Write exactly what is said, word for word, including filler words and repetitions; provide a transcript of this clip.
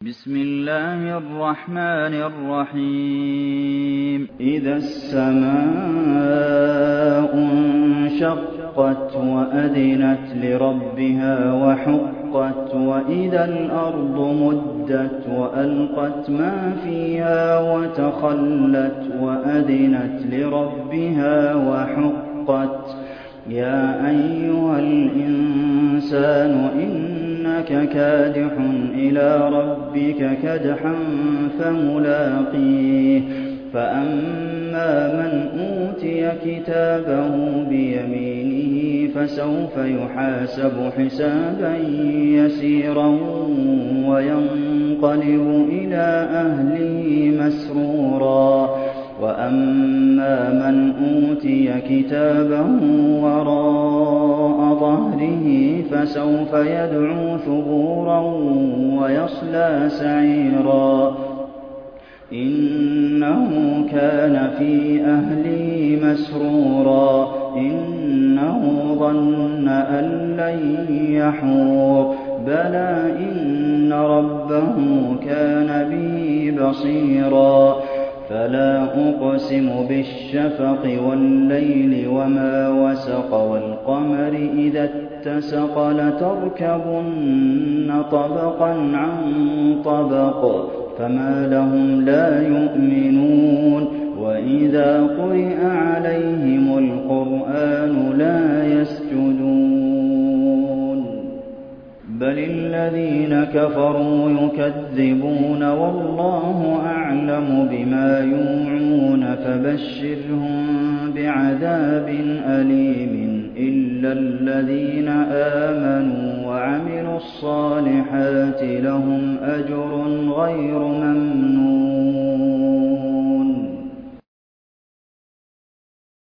بسم الله الرحمن الرحيم إذا السماء انشقت وأذنت لربها وحقت وإذا الأرض مدت وألقت ما فيها وتخلت وأذنت لربها وحقت يا أيها الإنسان إنك كادح إلى ربك كدحا فملاقيه فأما من أوتي كتابه بيمينه فسوف يحاسب حسابا يسيرا وينقلب إلى أهله مسرورا وأما من أوتي كتابه وراء ظهره فسوف يدعو ثبورا ويصلى سعيرا إنه كان في أهله مسرورا إنه ظن أن لن يحور بلى إن ربه كان به بصيرا فلا أقسم بالشفق والليل وما وسق والقمر إذا اتسق لتركبن طبقا عن طبق فما لهم لا يؤمنون وإذا قرئ عليهم القرآن لا يسجدون بل الذين كفروا يكذبون والله أعلم بما يوعون فبشرهم بعذاب أليم إلا الذين آمنوا وعملوا الصالحات لهم أجر غير ممنون